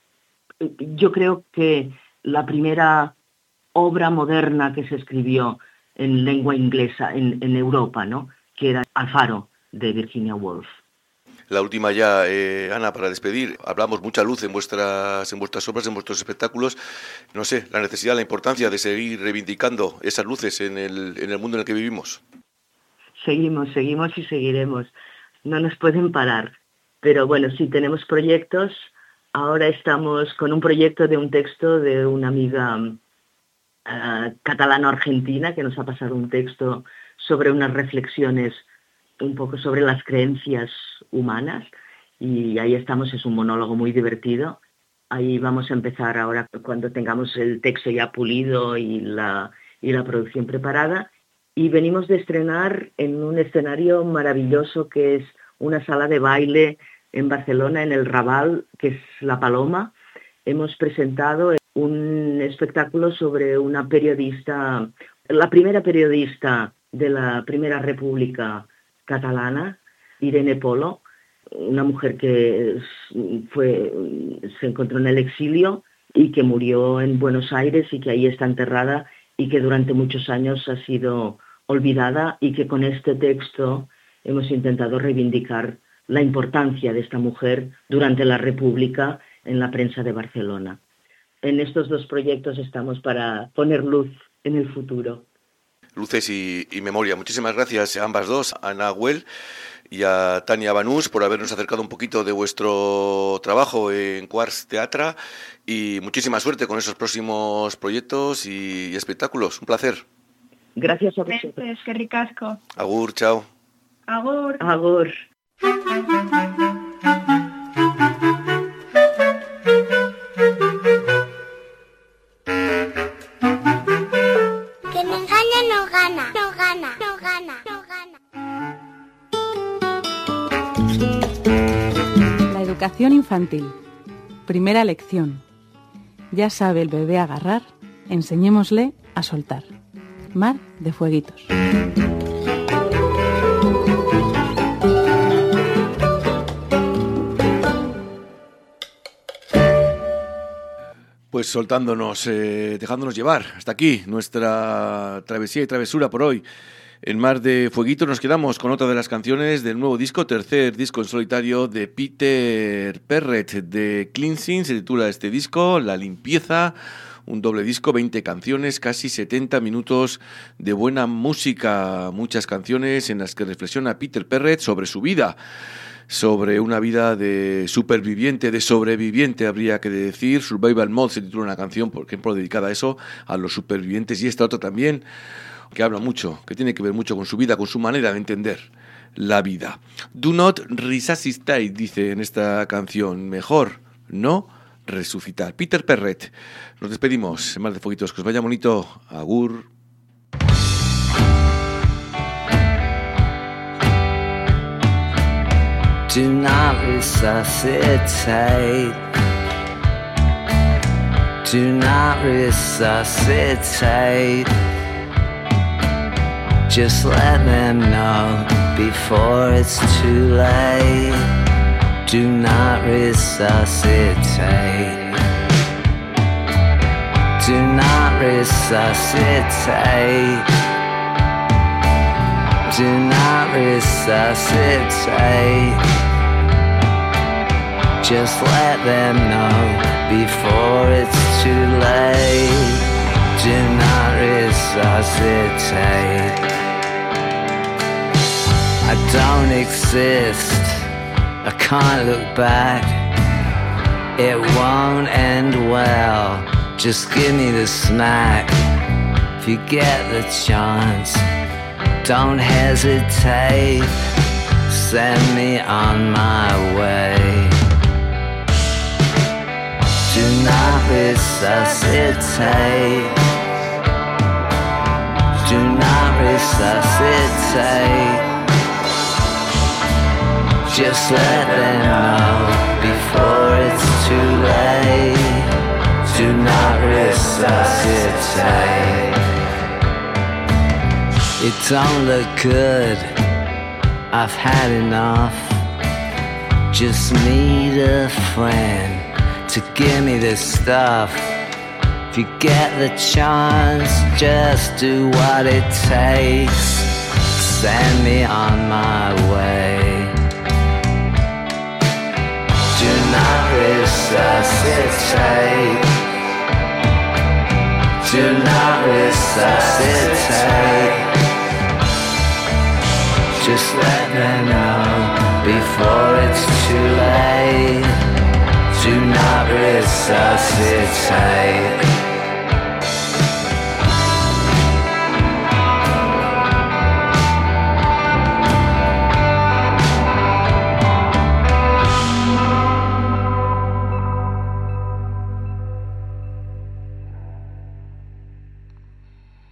Yo creo que la primera obra moderna que se escribió en lengua inglesa en Europa, ¿no?, que era El faro de Virginia Woolf. La última ya, Ana, para despedir. Hablamos mucha luz en vuestras obras, en vuestros espectáculos. No sé, la necesidad, la importancia de seguir reivindicando esas luces en el mundo en el que vivimos. Seguimos y seguiremos. No nos pueden parar. Pero bueno, sí, tenemos proyectos. Ahora estamos con un proyecto de un texto de una amiga catalano-argentina que nos ha pasado un texto sobre unas reflexiones un poco sobre las creencias humanas. Y ahí estamos, es un monólogo muy divertido. Ahí vamos a empezar ahora cuando tengamos el texto ya pulido y la producción preparada. Y venimos de estrenar en un escenario maravilloso que es una sala de baile en Barcelona, en el Raval, que es La Paloma. Hemos presentado un espectáculo sobre una periodista, la primera periodista de la Primera República catalana, Irene Polo, una mujer que se encontró en el exilio y que murió en Buenos Aires y que ahí está enterrada y que durante muchos años ha sido olvidada, y que con este texto hemos intentado reivindicar la importancia de esta mujer durante la República en la prensa de Barcelona. En estos dos proyectos estamos para poner luz en el futuro. Luces y memoria. Muchísimas gracias a ambas dos, a Ana Güell y a Tania Banús, por habernos acercado un poquito de vuestro trabajo en Quartz Teatra, y muchísima suerte con esos próximos proyectos y espectáculos. Un placer. Gracias a vosotros. Que ricasco. Agur, chao. Agur. Agur. Que me engaña no gana, no gana, no gana, no gana. La educación infantil. Primera lección. Ya sabe el bebé agarrar, enseñémosle a soltar. Mar de Fueguitos. Pues soltándonos, dejándonos llevar. Hasta aquí nuestra travesía y travesura por hoy. En Mar de Fueguitos nos quedamos con otra de las canciones del nuevo disco, tercer disco en solitario de Peter Perrett, de Cleansing. Se titula este disco, La Limpieza, un doble disco, 20 canciones, casi 70 minutos de buena música. Muchas canciones en las que reflexiona Peter Perrett sobre su vida, sobre una vida de superviviente, de sobreviviente, habría que decir. Survival Mode se titula una canción, por ejemplo, dedicada a eso, a los supervivientes, y esta otra también, que habla mucho, que tiene que ver mucho con su vida, con su manera de entender la vida. Do not resuscitate, dice en esta canción, mejor no resucitar. Peter Perrett. Nos despedimos, en Mar de Fueguitos, que os vaya bonito. Agur. Do not resuscitate. Do not resuscitate. Just let them know before it's too late. Do not resuscitate. Do not resuscitate. Do not resuscitate. Just let them know before it's too late. Do not resuscitate. I don't exist, I can't look back. It won't end well, just give me the smack. If you get the chance, don't hesitate, send me on my way. Do not resuscitate. Do not resuscitate. Just let them know before it's too late. Do not resuscitate. It don't look good, I've had enough. Just need a friend to give me this stuff. If you get the chance, just do what it takes. Send me on my way. Do not resuscitate. Do not resuscitate. Just let them know before it's too late. Do not resuscitate.